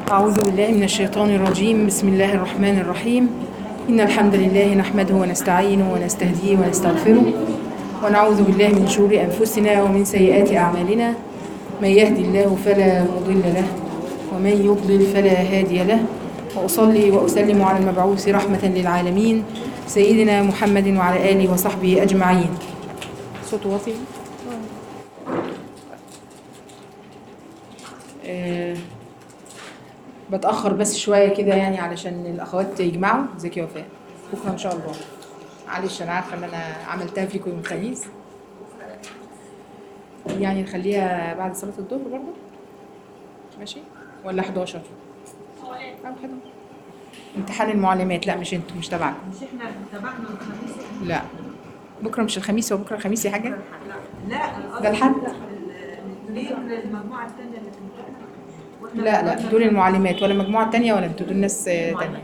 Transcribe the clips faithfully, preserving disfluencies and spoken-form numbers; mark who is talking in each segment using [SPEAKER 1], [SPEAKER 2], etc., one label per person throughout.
[SPEAKER 1] أعوذ بالله من الشيطان الرجيم. بسم الله الرحمن الرحيم. إن الحمد لله نحمده ونستعينه ونستهديه ونستغفره ونعوذ بالله من شرور أنفسنا ومن سيئات أعمالنا. من يهدي الله فلا مضل له ومن يضلل فلا هادي له. وأصلي وأسلم على المبعوث رحمة للعالمين سيدنا محمد وعلى آله وصحبه أجمعين. صوت واطي. أه بتأخر بس شوية كده يعني علشان الأخوات يجمعوا. ازيك يا وفاء؟ بكرة إن شاء الله. معلش أنا عارفة إن أنا عملتها فيكم يوم الخميس، يعني نخليها بعد صلاة الظهر برضه، ماشي؟ ولا حداشر؟ أو حداشر. امتحان المعلمات. لا مش انتوا، مش تبعكم.
[SPEAKER 2] مش احنا تبعنا الخميس؟
[SPEAKER 1] لا بكرة مش الخميس، هو بكرة الخميس يا حاجة؟
[SPEAKER 2] لا
[SPEAKER 1] ده الحد؟
[SPEAKER 2] ليه المجموعة الثانية اللي كنت
[SPEAKER 1] لا لا دول المعلمات، ولا مجموعة تانية ولا انتوا، دول ناس تانية.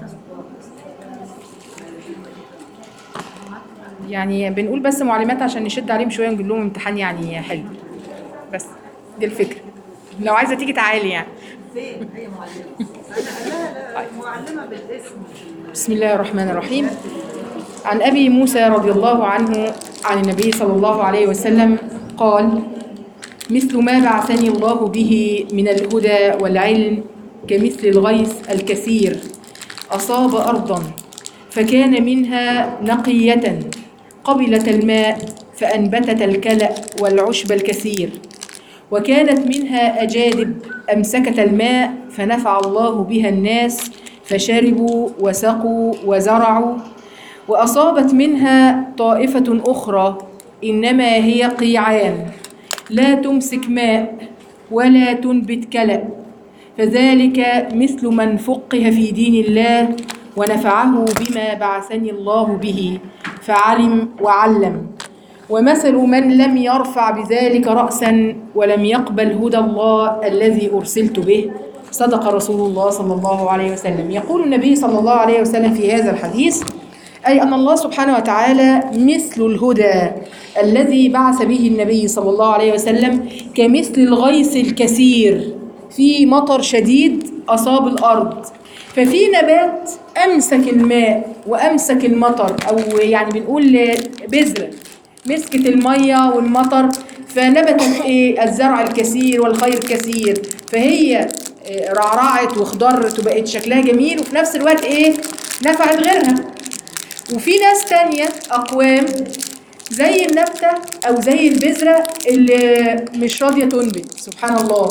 [SPEAKER 1] يعني بنقول بس معلمات عشان نشد عليهم شوية ونقول لهم امتحان يعني حلو، بس دي الفكرة. لو عايزة تيجي تعالي يعني.
[SPEAKER 2] فين هي معلمة؟ لا لا معلمة بالاسم.
[SPEAKER 1] بسم الله الرحمن الرحيم. عن أبي موسى رضي الله عنه عن النبي صلى الله عليه وسلم قال: مثل ما بعثني الله به من الهدى والعلم كمثل الغيث الكثير أصاب أرضا فكان منها نقية قبلت الماء فأنبتت الكلأ والعشب الكثير، وكانت منها أجادب أمسكت الماء فنفع الله بها الناس فشربوا وسقوا وزرعوا، وأصابت منها طائفة أخرى إنما هي قيعان لا تمسك ماء ولا تنبت كلأ، فذلك مثل من فقه في دين الله ونفعه بما بعثني الله به فعلم وعلم، ومثل من لم يرفع بذلك رأسا ولم يقبل هدى الله الذي أرسلت به. صدق رسول الله صلى الله عليه وسلم. يقول النبي صلى الله عليه وسلم في هذا الحديث أي أن الله سبحانه وتعالى مثل الهدى الذي بعث به النبي صلى الله عليه وسلم كمثل الغيث الكثير في مطر شديد أصاب الأرض، ففي نبات أمسك الماء وأمسك المطر، أو يعني بنقول بذرة مسكت المية والمطر فنبتت إيه؟ الزرع الكثير والخير الكثير، فهي رعرعت واخضرت وبقت شكلها جميل، وفي نفس الوقت إيه؟ نفعت غيرها. وفي ناس تانية أقوام زي النبتة أو زي البذرة اللي مش راضية تنبت، سبحان الله،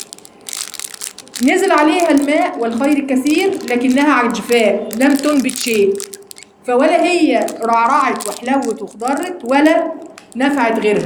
[SPEAKER 1] نزل عليها الماء والخير الكثير لكنها عجفاء لم تنبت شيء، فولا هي رعرعت وحلوت وخضرت ولا نفعت غيرها.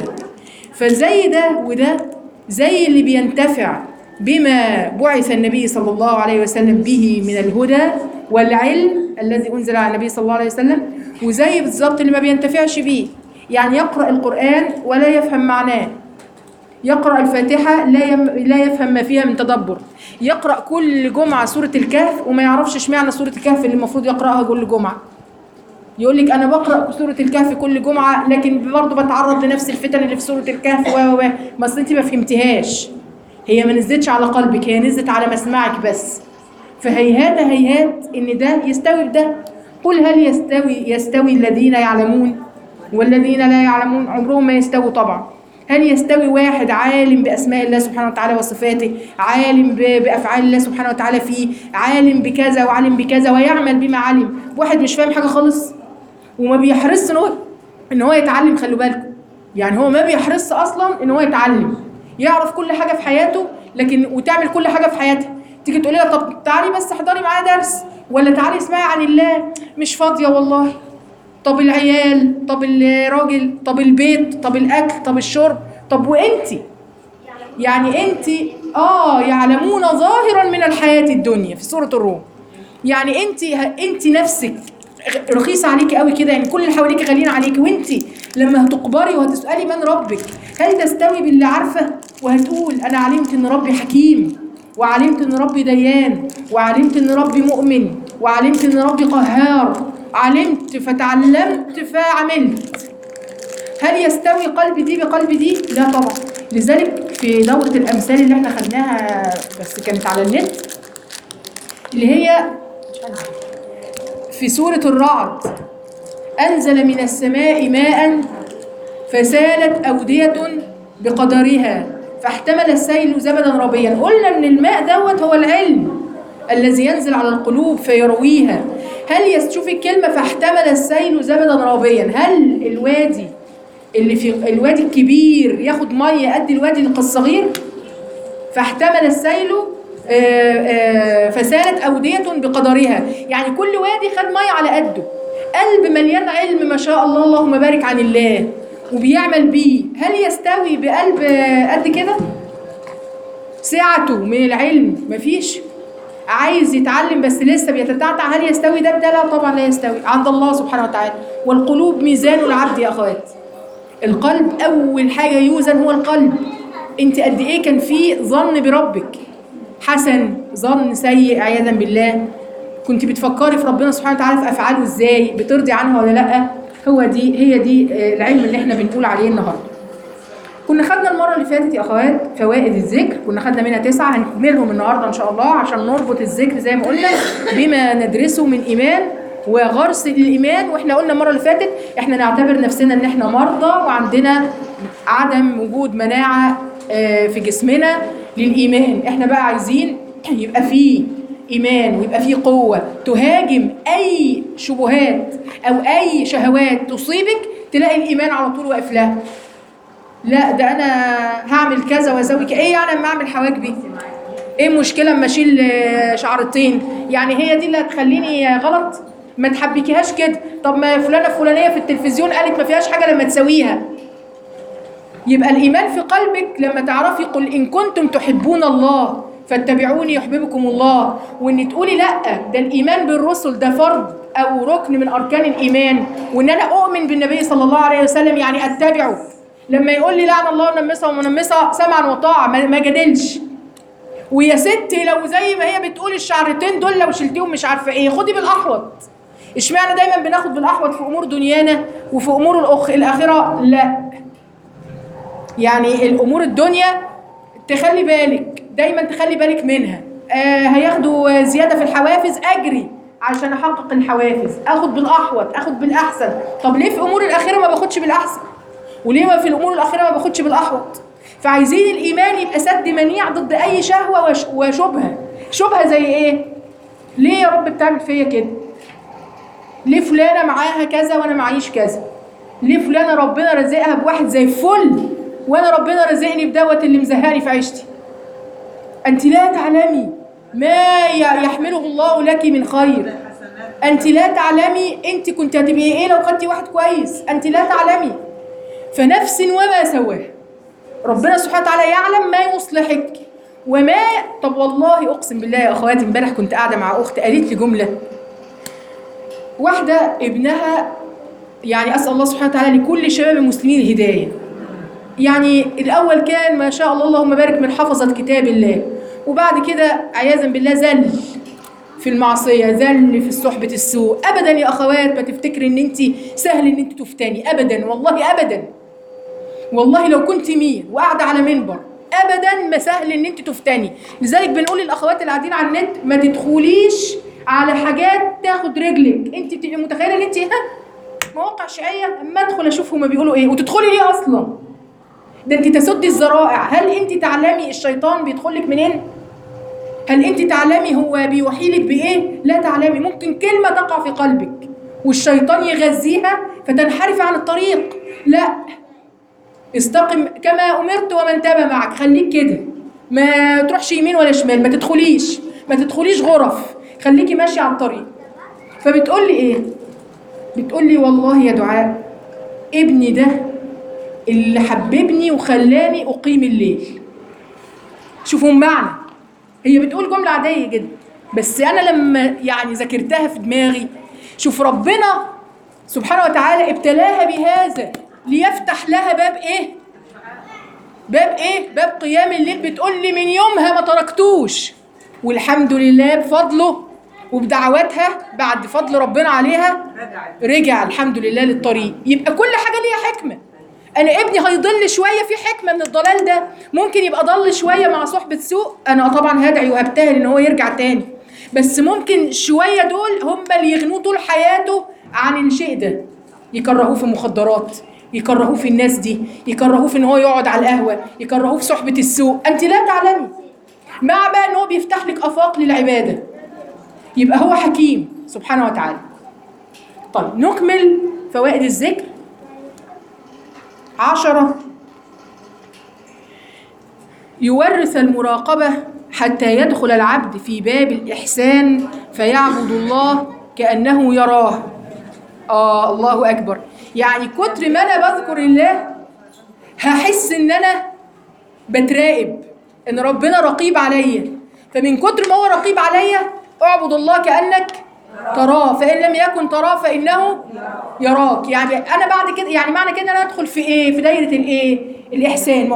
[SPEAKER 1] فزي ده وده زي اللي بينتفع بما بعث النبي صلى الله عليه وسلم به من الهدى والعلم الذي أنزل على النبي صلى الله عليه وسلم، وزي بالظبط اللي ما بينتفعش بيه، يعني يقرأ القرآن ولا يفهم معناه، يقرأ الفاتحة لا يم... لا يفهم ما فيها من تدبر، يقرأ كل جمعة سورة الكهف وما يعرفش اشمعنى سورة الكهف اللي المفروض يقرأها كل جمعة. يقول لك أنا بقرأ سورة الكهف كل جمعة لكن برضه بتعرض لنفس الفتن اللي في سورة الكهف و و ما أصل أنت ما فهمتهاش، هي ما نزلتش على قلبك، هي نزلت على مسمعك بس. فهيهات هيهات إن ده يستوي بده. قل هل يستوي يستوي الذين يعلمون والذين لا يعلمون؟ عمرهم ما يستووا طبعا. هل يستوي واحد عالم بأسماء الله سبحانه وتعالى وصفاته، عالم بأفعال الله سبحانه وتعالى فيه، عالم بكذا وعالم بكذا ويعمل بما علم، واحد مش فاهم حاجة خالص وما بيحرص إن هو إن هو يتعلم؟ خلوا بالكم، يعني هو ما بيحرص أصلا إن هو يتعلم، يعرف كل حاجة في حياته لكن وتعمل كل حاجة في حياتها. تيجي تقولي لها طب تعالي بس احضري معايا درس، ولا تعالي اسمعي عن الله، مش فاضية والله. طب العيال، طب الراجل، طب البيت، طب الأكل، طب الشرب، طب وإنتي؟ يعني إنتي آه يعلمون ظاهرا من الحياة الدنيا في سورة الروم، يعني إنتي إنتي نفسك رخيصة عليكي قوي كده، يعني كل اللي حواليكي غاليين عليكي، وإنتي لما هتقبري وهتسألي من ربك هل تستوي باللي عارفة وهتقول أنا علمت إن ربي حكيم، وعلمت إن ربي ديان، وعلمت إن ربي مؤمن، وعلمت إن ربي قهار، علمت فتعلمت فعملت. هل يستوي قلب دي بقلب دي؟ لا طبعا. لذلك في دورة الأمثال اللي احنا خدناها بس كانت على النت اللي هي في سورة الرعد، أنزل من السماء ماء فسالت أودية بقدرها فاحتمل السيل زبدا ربيا. قلنا إن الماء دوت هو العلم الذي ينزل على القلوب فيرويها. هل يشوف الكلمة فاحتمل السيل زبدا ربيا، هل الوادي اللي في الوادي الكبير ياخد مية قد الوادي الصغير؟ فاحتمل السيل فسالت أودية بقدرها، يعني كل وادي خد مية على قده. قلب مليان علم ما شاء الله اللهم بارك عن الله وبيعمل بيه، هل يستوي بقلب قد كده؟ سعته من العلم مفيش. عايز يتعلم بس لسه بيتتعتع، هل يستوي ده بده؟ لا طبعا لا يستوي عند الله سبحانه وتعالى. والقلوب ميزان العبد يا اخوات. القلب اول حاجه يوزن هو القلب. انت قد ايه كان في ظن بربك حسن، ظن سيء عياذا بالله، كنت بتفكري في ربنا سبحانه وتعالى في افعاله ازاي، بترضي عنها ولا لا؟ هو دي هي دي العلم اللي احنا بنقول عليه النهارده. كنا خدنا المره اللي فاتت يا اخوات فوائد الذكر، كنا خدنا منها تسعه، هنكملهم النهارده ان شاء الله عشان نربط الذكر زي ما قلنا بما ندرسه من ايمان وغرس الايمان. واحنا قلنا المره اللي فاتت احنا نعتبر نفسنا ان احنا مرضى وعندنا عدم وجود مناعه في جسمنا للايمان. احنا بقى عايزين يبقى فيه ايمان ويبقى فيه قوه تهاجم اي شبهات او اي شهوات تصيبك، تلاقي الايمان على طول واقف لها. لا ده انا هعمل كذا واسوي كذا، ايه يعني اما اعمل حواجبي؟ ايه المشكله اما اشيل شعرتين؟ يعني هي دي اللي هتخليني غلط؟ ما تحبكيهاش كده. طب ما فلانه فلانيه في التلفزيون قالت ما فيهاش حاجه لما تسويها. يبقى الايمان في قلبك لما تعرفي قل ان كنتم تحبون الله فاتبعوني يحببكم الله، وان تقولي لا ده الايمان بالرسل ده فرض او ركن من اركان الايمان، وان انا اؤمن بالنبي صلى الله عليه وسلم يعني اتبعه. لما يقول لي لعن الله منمسه ومنمسه سمعا وطاعه ما جادلش. ويا ستي لو زي ما هي بتقول الشعرتين دول لو شلتيهم مش عارفه ايه، خدي بالاحوط. اشمعنى دايما بناخد بالاحوط في امور دنيانا وفي امور الاخ الاخره لا؟ يعني الامور الدنيا تخلي بالك دايما، تخلي بالك منها. آه هياخدوا زياده في الحوافز، اجري عشان احقق الحوافز، اخد بالاحوط، اخد بالاحسن. طب ليه في امور الاخره ما باخدش بالاحسن؟ وليه ما في الامور الاخره ما باخدش بالاحوط؟ فعايزين الايمان يبقى سد منيع ضد اي شهوه وشبهه. شبهه زي ايه؟ ليه يا رب بتعمل فيا كده؟ ليه فلانه معاها كذا وانا معيش كذا؟ ليه فلانه ربنا رزقها بواحد زي الفل وانا ربنا رزقني بدوت اللي مزهقني في عيشتي؟ انت لا تعلمي ما يحمله الله لك من خير. انت لا تعلمي انت كنت هتبقي ايه لو خدتي واحد كويس. انت لا تعلمي. فنفس وما سواها، ربنا سبحانه وتعالى يعلم ما يصلحك وما. طب والله اقسم بالله يا اخواتي، امبارح كنت قاعده مع اخت قالت لي جمله، واحده ابنها يعني اسال الله سبحانه وتعالى لكل شباب المسلمين الهدايه. يعني الاول كان ما شاء الله اللهم بارك من حفظه كتاب الله، وبعد كده عياذا بالله زل في المعصيه، زل في صحبه السوء. ابدا يا اخوات ما تفتكري ان انت سهل ان انت تفتني، ابدا والله ابدا. والله لو كنت مين وقاعده على منبر ابدا ما سهل ان انت تفتني. لذلك بنقول للاخوات اللي قاعدين على النت ما تدخليش على حاجات تاخد رجلك. انت بتبقي متخيله ان انت ها مواقع شقيه، اما ادخل اشوف هما بيقولوا ايه، وتدخلي ليه اصلا؟ ده انت تسدي الذرائع. هل انت تعلمي الشيطان بيدخلك منين؟ هل انت تعلمي هو بيوحيلك بايه؟ لا تعلمي. ممكن كلمه تقع في قلبك والشيطان يغذيها فتنحرف عن الطريق. لا، استقم كما امرت ومن تاب معك. خليك كده، ما تروحش يمين ولا شمال، ما تدخليش ما تدخليش غرف، خليكي ماشيه على الطريق. فبتقول لي ايه؟ بتقول لي والله يا دعاء ابني ده اللي حببني وخلاني اقيم الليل. شوفوا المعنى، هي بتقول جمله عاديه جدا بس انا لما يعني ذاكرتها في دماغي، شوف ربنا سبحانه وتعالى ابتلاها بهذا ليفتح لها باب ايه؟ باب ايه؟ باب قيام الليل. بتقول لي من يومها ما تركتوش، والحمد لله بفضله وبدعواتها بعد فضل ربنا عليها رجع الحمد لله للطريق. يبقى كل حاجه ليها حكمه. انا ابني هيضل شويه، في حكمه من الضلال ده، ممكن يبقى ضل شويه مع صحبه سوء، انا طبعا هدعي وهبتهل ان هو يرجع تاني. بس ممكن شوية دول هم اللي يغنوه طول حياته عن الشيء ده، يكرهوه في مخدرات، يكرهوه في الناس دي، يكرهوه في ان هو يقعد على القهوة، يكرهوه في صحبة السوء. انت لا تعلمي، مع بقى ان هو بيفتح لك افاق للعبادة، يبقى هو حكيم سبحانه وتعالى. طيب نكمل فوائد الذكر. عشرة، يورث المراقبة حتى يدخل العبد في باب الإحسان فيعبد الله كأنه يراه. آه الله أكبر. يعني كتر ما أنا بذكر الله هحس إن أنا بتراقب، إن ربنا رقيب عليا، فمن كتر ما هو رقيب عليا اعبد الله كأنك تراه، فإن لم يكن تراه فإنه يراك. يعني أنا بعد كده، يعني معنى كده أنا أدخل في إيه؟ في دايرة الإيه؟ الإحسان.